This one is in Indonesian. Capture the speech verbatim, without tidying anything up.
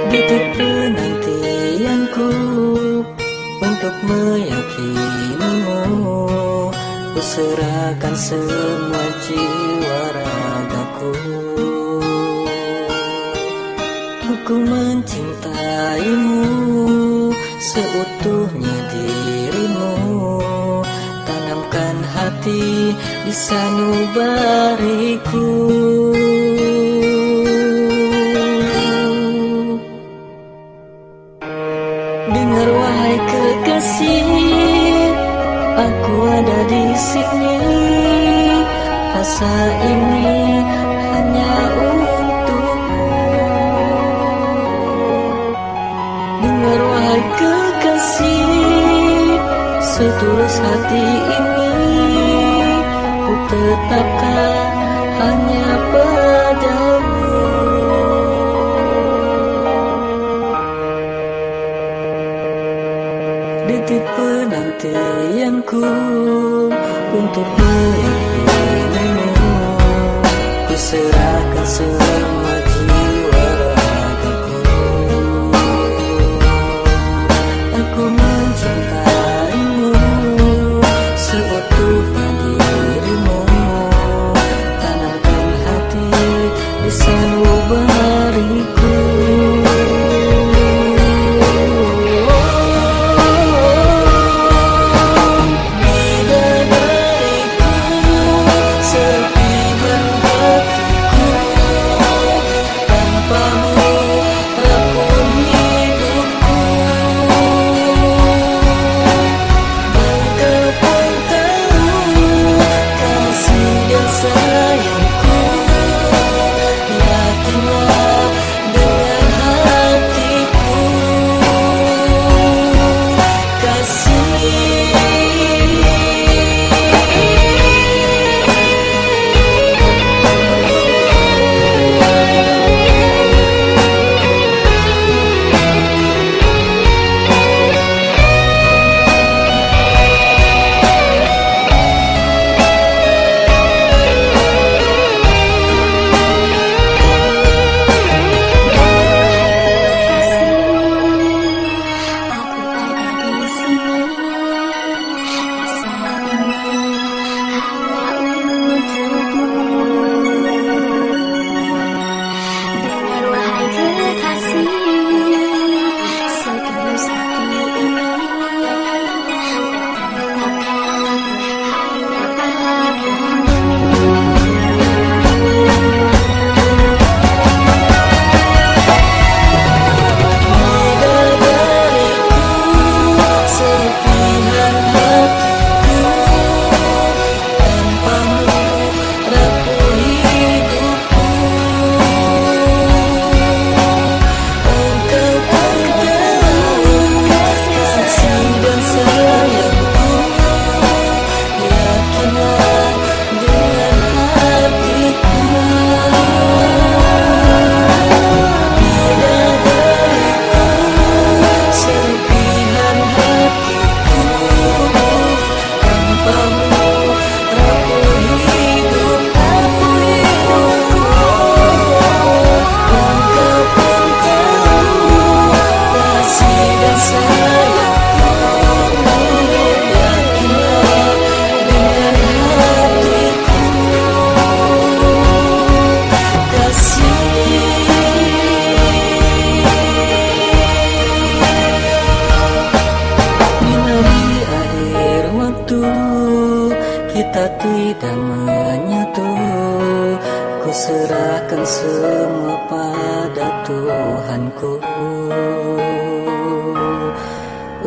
Detik penantianku untuk meyakinimu, ku serahkan semua jiwa ragaku. Aku mencintaimu seutuhnya dirimu, tanamkan hati di sanubariku. Dengar wahai kekasih, aku ada di sini. Rasa ini hanya untukmu. Dengar wahai kekasih, setulus hati ini ku tetapkan hanya padamu. Detik penantianku untuk meyakinimu, ku serahkan semua jiwa ragaku. Aku mencintaimu seutuhnya dirimu, tanamkan hati di sanubariku. Kita tidak menyatu, ku serahkan semua pada Tuhanku.